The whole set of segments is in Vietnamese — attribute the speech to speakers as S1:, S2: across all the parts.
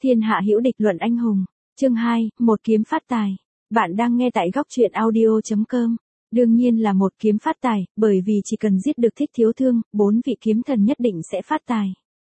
S1: Thiên hạ hữu địch luận anh hùng. Chương 2, một kiếm phát tài. Bạn đang nghe tại góc truyện audio.com. Đương nhiên là một kiếm phát tài, bởi vì chỉ cần giết được Thích Thiếu Thương, 4 vị kiếm thần nhất định sẽ phát tài.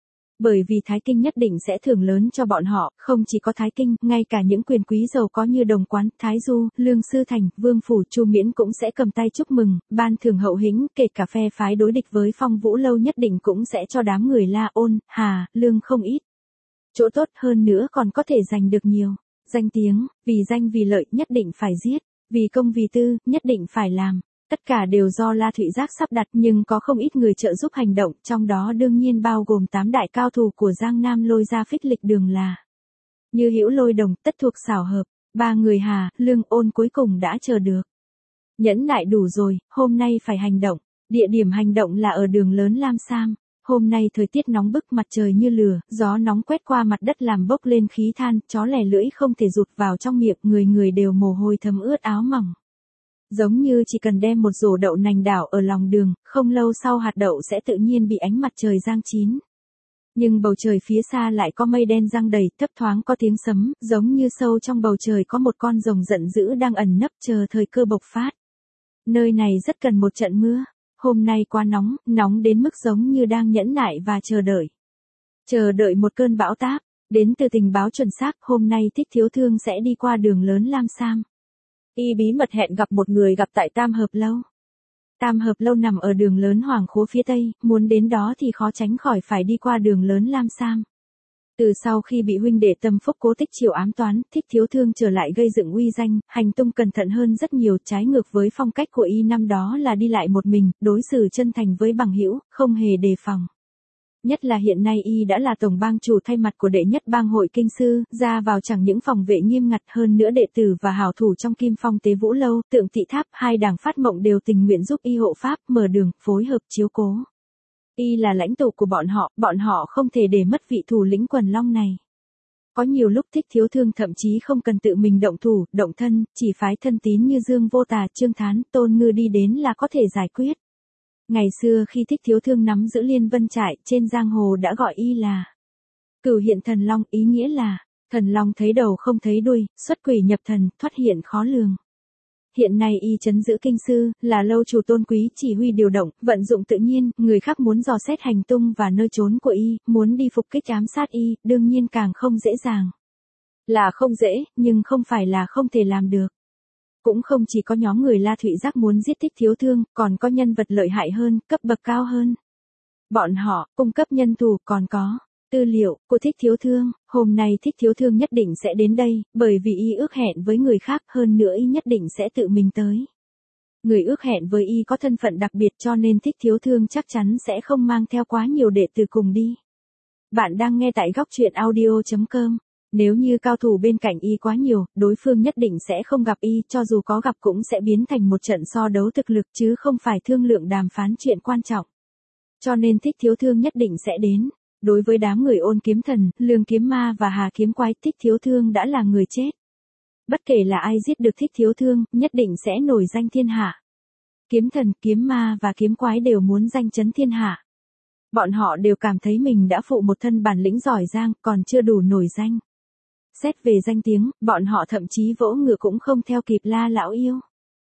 S1: Bởi vì Thái Kinh nhất định sẽ thưởng lớn cho bọn họ, không chỉ có Thái Kinh, ngay cả những quyền quý giàu có như Đồng Quán, Thái Du, Lương Sư Thành, Vương Phủ, Chu Miễn cũng sẽ cầm tay chúc mừng, ban thưởng hậu hĩnh, kể cả phe phái đối địch với Phong Vũ Lâu nhất định cũng sẽ cho đám người La Ôn, Hà, Lương không ít. Chỗ tốt hơn nữa còn có thể giành được nhiều. Danh tiếng, vì danh vì lợi nhất định phải giết, vì công vì tư, nhất định phải làm. Tất cả đều do La Thụy Giác sắp đặt, nhưng có không ít người trợ giúp hành động, trong đó đương nhiên bao gồm 8 đại cao thủ của Giang Nam Lôi ra Phích Lịch Đường là Như Hữu Lôi Đồng, tất thuộc xảo hợp. 3 người Hà, Lương, Ôn cuối cùng đã chờ được. Nhẫn nại đủ rồi, hôm nay phải hành động. Địa điểm hành động là ở đường lớn Lam Sam. Hôm nay thời tiết nóng bức, mặt trời như lửa, gió nóng quét qua mặt đất làm bốc lên khí than, chó lẻ lưỡi không thể rụt vào trong miệng, người người đều mồ hôi thấm ướt áo mỏng. Giống như chỉ cần đem một rổ đậu nành đảo ở lòng đường, không lâu sau hạt đậu sẽ tự nhiên bị ánh mặt trời rang chín. Nhưng bầu trời phía xa lại có mây đen giăng đầy, thấp thoáng có tiếng sấm, giống như sâu trong bầu trời có một con rồng giận dữ đang ẩn nấp chờ thời cơ bộc phát. Nơi này rất cần một trận mưa. Hôm nay quá nóng, nóng đến mức giống như đang nhẫn nại và chờ đợi. Chờ đợi một cơn bão táp. Đến từ tình báo chuẩn xác, hôm nay Thích Thiếu Thương sẽ đi qua đường lớn Lam Sam. Y bí mật hẹn gặp một người gặp tại Tam Hợp Lâu. Tam Hợp Lâu nằm ở đường lớn Hoàng Khố phía Tây, muốn đến đó thì khó tránh khỏi phải đi qua đường lớn Lam Sam. Từ sau khi bị huynh đệ Tâm Phúc Cố Tích Triều ám toán, Thích Thiếu Thương trở lại gây dựng uy danh, hành tung cẩn thận hơn rất nhiều, trái ngược với phong cách của y năm đó là đi lại một mình, đối xử chân thành với bằng hữu, không hề đề phòng. Nhất là hiện nay y đã là tổng bang chủ thay mặt của đệ nhất bang hội kinh sư, ra vào chẳng những phòng vệ nghiêm ngặt, hơn nữa đệ tử và hảo thủ trong Kim Phong Tế Vũ Lâu, Tượng Thị Tháp, hai đảng Phát Mộng đều tình nguyện giúp y hộ pháp, mở đường, phối hợp chiếu cố. Y là lãnh tụ của bọn họ không thể để mất vị thủ lĩnh quần long này. Có nhiều lúc Thích Thiếu Thương thậm chí không cần tự mình động thủ, động thân, chỉ phái thân tín như Dương Vô Tà, Trương Thán, Tôn Ngư đi đến là có thể giải quyết. Ngày xưa khi Thích Thiếu Thương nắm giữ Liên Vân Trại, trên giang hồ đã gọi y là Cửu Hiện Thần Long, ý nghĩa là thần long thấy đầu không thấy đuôi, xuất quỷ nhập thần, thoát hiện khó lường. Hiện nay y trấn giữ kinh sư, là lâu chủ tôn quý, chỉ huy điều động, vận dụng tự nhiên, người khác muốn dò xét hành tung và nơi trốn của y, muốn đi phục kích ám sát y, đương nhiên càng không dễ dàng. Là không dễ, nhưng không phải là không thể làm được. Cũng không chỉ có nhóm người La Thụy Giác muốn giết Thích Thiếu Thương, còn có nhân vật lợi hại hơn, cấp bậc cao hơn. Bọn họ cung cấp nhân thủ, còn có tư liệu của Thích Thiếu Thương. Hôm nay Thích Thiếu Thương nhất định sẽ đến đây, bởi vì y ước hẹn với người khác, hơn nữa y nhất định sẽ tự mình tới. Người ước hẹn với y có thân phận đặc biệt, cho nên Thích Thiếu Thương chắc chắn sẽ không mang theo quá nhiều đệ tử cùng đi. Bạn đang nghe tại góc truyện audio.com. Nếu như cao thủ bên cạnh y quá nhiều, đối phương nhất định sẽ không gặp y, cho dù có gặp cũng sẽ biến thành một trận so đấu thực lực chứ không phải thương lượng đàm phán chuyện quan trọng. Cho nên Thích Thiếu Thương nhất định sẽ đến. Đối với đám người Ôn Kiếm Thần, Lương Kiếm Ma và Hà Kiếm Quái, Thích Thiếu Thương đã là người chết. Bất kể là ai giết được Thích Thiếu Thương, nhất định sẽ nổi danh thiên hạ. Kiếm Thần, Kiếm Ma và Kiếm Quái đều muốn danh chấn thiên hạ. Bọn họ đều cảm thấy mình đã phụ một thân bản lĩnh giỏi giang, còn chưa đủ nổi danh. Xét về danh tiếng, bọn họ thậm chí vỗ ngựa cũng không theo kịp La lão yêu.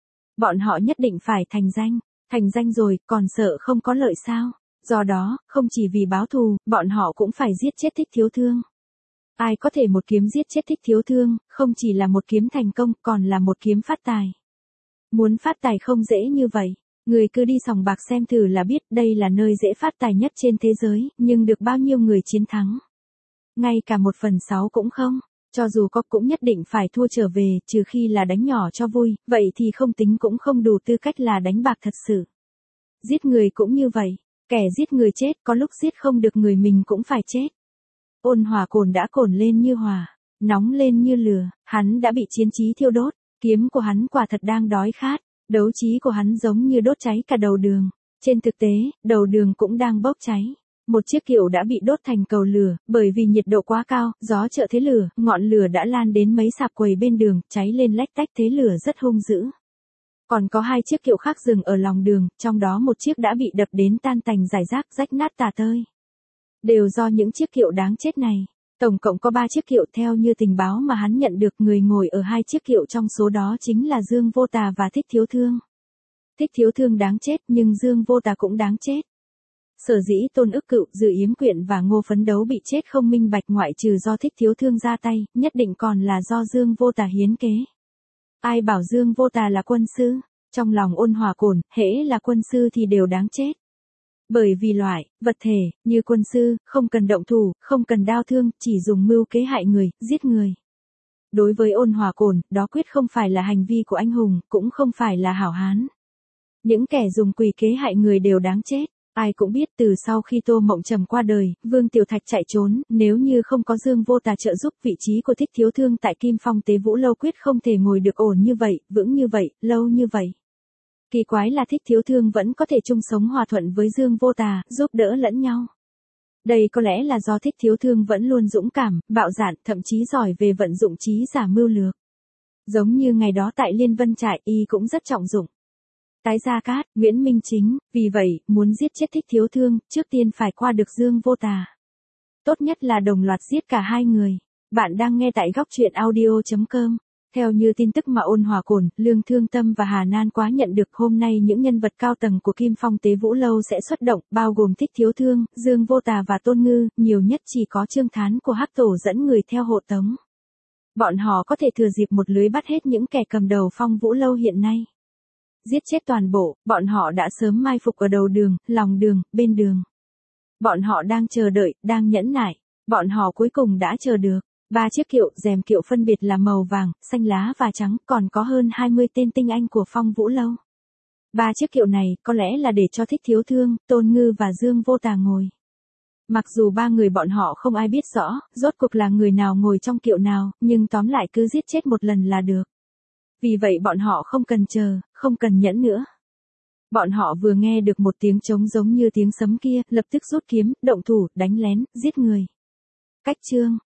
S1: Bọn họ nhất định phải thành danh rồi, còn sợ không có lợi sao? Do đó, không chỉ vì báo thù, bọn họ cũng phải giết chết Thích Thiếu Thương. Ai có thể một kiếm giết chết Thích Thiếu Thương, không chỉ là một kiếm thành công, còn là một kiếm phát tài. Muốn phát tài không dễ như vậy. Người cứ đi sòng bạc xem thử là biết, đây là nơi dễ phát tài nhất trên thế giới, nhưng được bao nhiêu người chiến thắng? Ngay cả 1/6 cũng không. Cho dù có cũng nhất định phải thua trở về, trừ khi là đánh nhỏ cho vui, vậy thì không tính cũng không đủ tư cách là đánh bạc thật sự. Giết người cũng như vậy, kẻ giết người chết, có lúc giết không được người mình cũng phải chết. Ôn Hòa cồn đã cồn lên như hỏa, nóng lên như lửa, hắn đã bị chiến trí thiêu đốt, kiếm của hắn quả thật đang đói khát, đấu trí của hắn giống như đốt cháy cả đầu đường. Trên thực tế, đầu đường cũng đang bốc cháy. Một chiếc kiệu đã bị đốt thành cầu lửa, bởi vì nhiệt độ quá cao, gió trợ thế lửa, ngọn lửa đã lan đến mấy sạp quầy bên đường, cháy lên lách tách, thế lửa rất hung dữ. Còn có 2 chiếc kiệu khác dừng ở lòng đường, trong đó một chiếc đã bị đập đến tan tành rải rác, rách nát tả tơi. Đều do những chiếc kiệu đáng chết này. Tổng cộng có 3 chiếc kiệu, theo như tình báo mà hắn nhận được, người ngồi ở 2 chiếc kiệu trong số đó chính là Dương Vô Tà và Thích Thiếu Thương. Thích Thiếu Thương đáng chết nhưng Dương Vô Tà cũng đáng chết. Sở dĩ Tôn Ức Cựu, Dư Yếm Quyện và Ngô Phấn Đấu bị chết không minh bạch, ngoại trừ do Thích Thiếu Thương ra tay, nhất định còn là do Dương Vô Tà hiến kế. Ai bảo Dương Vô Tà là quân sư? Trong lòng Ôn Hòa Cổn, hễ là quân sư thì đều đáng chết. Bởi vì loại, vật thể, như quân sư, không cần động thủ, không cần đao thương, chỉ dùng mưu kế hại người, giết người. Đối với Ôn Hòa Cổn, đó quyết không phải là hành vi của anh hùng, cũng không phải là hảo hán. Những kẻ dùng quỷ kế hại người đều đáng chết. Ai cũng biết từ sau khi Tô Mộng Trầm qua đời, Vương Tiểu Thạch chạy trốn, nếu như không có Dương Vô Tà trợ giúp, vị trí của Thích Thiếu Thương tại Kim Phong Tế Vũ Lâu quyết không thể ngồi được ổn như vậy, vững như vậy, lâu như vậy. Kỳ quái là Thích Thiếu Thương vẫn có thể chung sống hòa thuận với Dương Vô Tà, giúp đỡ lẫn nhau. Đây có lẽ là do Thích Thiếu Thương vẫn luôn dũng cảm, bạo dạn, thậm chí giỏi về vận dụng trí giả mưu lược. Giống như ngày đó tại Liên Vân Trại, y cũng rất trọng dụng Tái Gia Cát, Nguyễn Minh Chính, vì vậy, muốn giết chết Thích Thiếu Thương, trước tiên phải qua được Dương Vô Tà. Tốt nhất là đồng loạt giết cả hai người. Bạn đang nghe tại góc truyện audio.com. Theo như tin tức mà Ôn Hòa Cổn, Lương Thương Tâm và Hà Nan Quá nhận được, hôm nay những nhân vật cao tầng của Kim Phong Tế Vũ Lâu sẽ xuất động, bao gồm Thích Thiếu Thương, Dương Vô Tà và Tôn Ngư, nhiều nhất chỉ có Trương Thán của Hắc Tổ dẫn người theo hộ tống. Bọn họ có thể thừa dịp một lưới bắt hết những kẻ cầm đầu Phong Vũ Lâu hiện nay. Giết chết toàn bộ, bọn họ đã sớm mai phục ở đầu đường, lòng đường, bên đường. Bọn họ đang chờ đợi, đang nhẫn nại. Bọn họ cuối cùng đã chờ được. 3 chiếc kiệu, rèm kiệu phân biệt là màu vàng, xanh lá và trắng, còn có hơn 20 tên tinh anh của Phong Vũ Lâu. 3 chiếc kiệu này có lẽ là để cho Thích Thiếu Thương, Tôn Ngư và Dương Vô Tà ngồi. Mặc dù 3 người bọn họ không ai biết rõ, rốt cuộc là người nào ngồi trong kiệu nào, nhưng tóm lại cứ giết chết một lần là được. Vì vậy bọn họ không cần chờ, không cần nhẫn nữa. Bọn họ vừa nghe được một tiếng trống giống như tiếng sấm kia, lập tức rút kiếm, động thủ, đánh lén, giết người. Cách chương